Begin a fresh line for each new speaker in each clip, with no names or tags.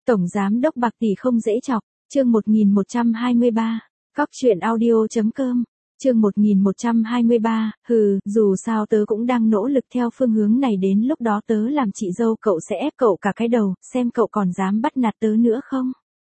Tổng giám đốc bạc tỷ không dễ chọc, chương 1123, Cóc truyện audio.com, chương 1123, dù sao tớ cũng đang nỗ lực theo phương hướng này, đến lúc đó tớ làm chị dâu cậu sẽ ép cậu cả cái đầu, xem cậu còn dám bắt nạt tớ nữa không?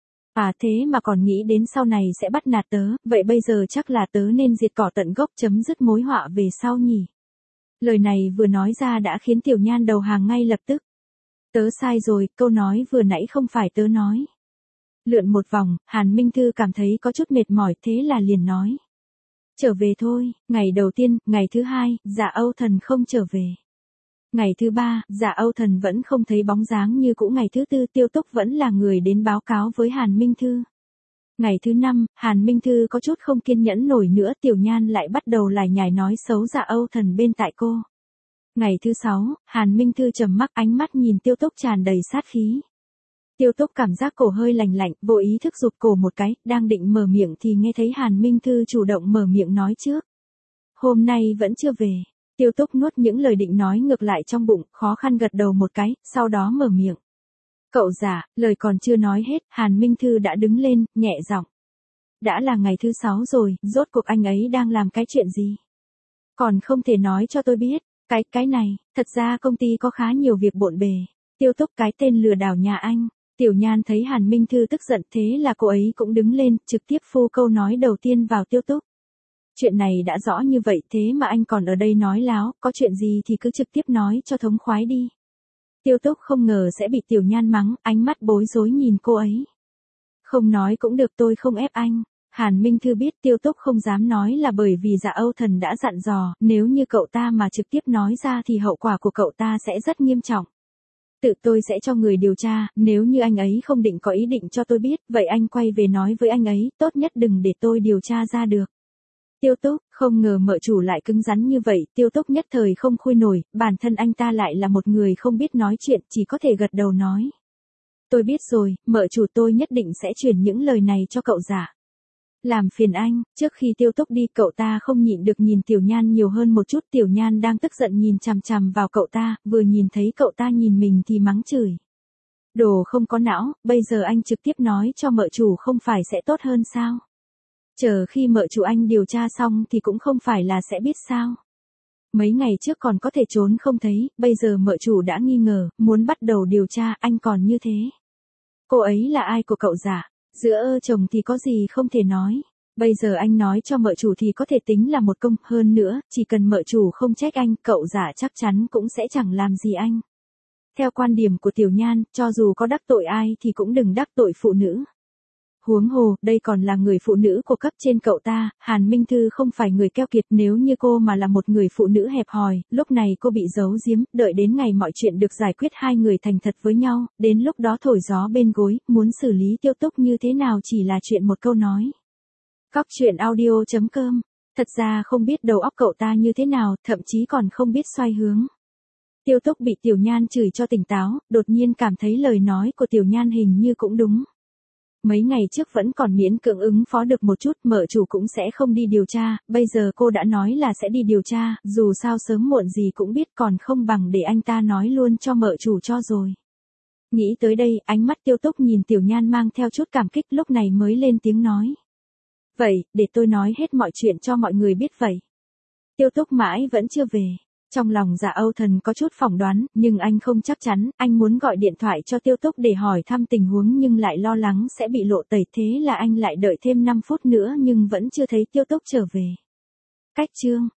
À thế mà còn nghĩ đến sau này sẽ bắt nạt tớ, vậy bây giờ chắc là tớ nên diệt cỏ tận gốc, chấm dứt mối họa về sau nhỉ? Lời này vừa nói ra đã khiến Tiểu Nhan đầu hàng ngay lập tức. Tớ sai rồi, câu nói vừa nãy không phải tớ nói. Lượn một vòng, Hàn Minh Thư cảm thấy có chút mệt mỏi, thế là liền nói. Trở về thôi, ngày đầu tiên, ngày thứ hai, Dạ Âu Thần không trở về. Ngày thứ ba, Dạ Âu Thần vẫn không thấy bóng dáng như cũ. Ngày thứ tư, Tiêu Túc vẫn là người đến báo cáo với Hàn Minh Thư. Ngày thứ năm, Hàn Minh Thư có chút không kiên nhẫn nổi nữa, Tiểu Nhan lại bắt đầu lải nhải nói xấu Dạ Âu Thần bên tại cô. Ngày thứ sáu, Hàn Minh Thư trầm mặc, ánh mắt nhìn Tiêu Túc tràn đầy sát khí. Tiêu Túc cảm giác cổ hơi lạnh lạnh, vô ý thức rụt cổ một cái, đang định mở miệng thì nghe thấy Hàn Minh Thư chủ động mở miệng nói trước. Hôm nay vẫn chưa về. Tiêu Túc nuốt những lời định nói ngược lại trong bụng, khó khăn gật đầu một cái, sau đó mở miệng. Cậu giả, lời còn chưa nói hết, Hàn Minh Thư đã đứng lên, nhẹ giọng. Đã là ngày thứ 6 rồi, rốt cuộc anh ấy đang làm cái chuyện gì? Còn không thể nói cho tôi biết. Cái này, thật ra công ty có khá nhiều việc bộn bề. Tiêu Túc, cái tên lừa đảo nhà anh. Tiểu Nhan thấy Hàn Minh Thư tức giận, thế là cô ấy cũng đứng lên, trực tiếp phô câu nói đầu tiên vào Tiêu Túc. Chuyện này đã rõ như vậy, thế mà anh còn ở đây nói láo, có chuyện gì thì cứ trực tiếp nói cho thống khoái đi. Tiêu Túc không ngờ sẽ bị Tiểu Nhan mắng, ánh mắt bối rối nhìn cô ấy. Không nói cũng được, tôi không ép anh. Hàn Minh Thư biết Tiêu Túc không dám nói là bởi vì Dạ Âu Thần đã dặn dò, nếu như cậu ta mà trực tiếp nói ra thì hậu quả của cậu ta sẽ rất nghiêm trọng. Tự tôi sẽ cho người điều tra, nếu như anh ấy không định có ý định cho tôi biết, vậy anh quay về nói với anh ấy, tốt nhất đừng để tôi điều tra ra được. Tiêu Túc, không ngờ mợ chủ lại cứng rắn như vậy, Tiêu Túc nhất thời không khui nổi, bản thân anh ta lại là một người không biết nói chuyện, chỉ có thể gật đầu nói. Tôi biết rồi, mợ chủ, tôi nhất định sẽ truyền những lời này cho cậu giả. Làm phiền anh. Trước khi Tiêu Túc đi, cậu ta không nhịn được nhìn Tiểu Nhan nhiều hơn một chút. Tiểu Nhan đang tức giận nhìn chằm chằm vào cậu ta, vừa nhìn thấy cậu ta nhìn mình thì mắng chửi. Đồ không có não, bây giờ anh trực tiếp nói cho mợ chủ không phải sẽ tốt hơn sao? Chờ khi mợ chủ anh điều tra xong thì cũng không phải là sẽ biết sao? Mấy ngày trước còn có thể trốn không thấy, bây giờ mợ chủ đã nghi ngờ, muốn bắt đầu điều tra, anh còn như thế. Cô ấy là ai của cậu giả? Giữa chồng thì có gì không thể nói. Bây giờ anh nói cho mợ chủ thì có thể tính là một công, hơn nữa, chỉ cần mợ chủ không trách anh, cậu giả chắc chắn cũng sẽ chẳng làm gì anh. Theo quan điểm của Tiểu Nhan, cho dù có đắc tội ai thì cũng đừng đắc tội phụ nữ. Huống hồ, đây còn là người phụ nữ của cấp trên cậu ta. Hàn Minh Thư không phải người keo kiệt, nếu như cô mà là một người phụ nữ hẹp hòi, lúc này cô bị giấu giếm, đợi đến ngày mọi chuyện được giải quyết, hai người thành thật với nhau, đến lúc đó thổi gió bên gối, muốn xử lý Tiêu Túc như thế nào chỉ là chuyện một câu nói. Cóc truyện audio.com, thật ra không biết đầu óc cậu ta như thế nào, thậm chí còn không biết xoay hướng. Tiêu Túc bị Tiểu Nhan chửi cho tỉnh táo, đột nhiên cảm thấy lời nói của Tiểu Nhan hình như cũng đúng. Mấy ngày trước vẫn còn miễn cưỡng ứng phó được một chút, mợ chủ cũng sẽ không đi điều tra, bây giờ cô đã nói là sẽ đi điều tra, dù sao sớm muộn gì cũng biết, còn không bằng để anh ta nói luôn cho mợ chủ cho rồi. Nghĩ tới đây, ánh mắt Tiêu Túc nhìn Tiểu Nhan mang theo chút cảm kích, lúc này mới lên tiếng nói. Vậy, để tôi nói hết mọi chuyện cho mọi người biết vậy. Tiêu Túc mãi vẫn chưa về. Trong lòng Dạ Âu Thần có chút phỏng đoán, nhưng anh không chắc chắn, anh muốn gọi điện thoại cho Tiêu Túc để hỏi thăm tình huống nhưng lại lo lắng sẽ bị lộ tẩy, thế là anh lại đợi thêm 5 phút nữa nhưng vẫn chưa thấy Tiêu Túc trở về. Cách chương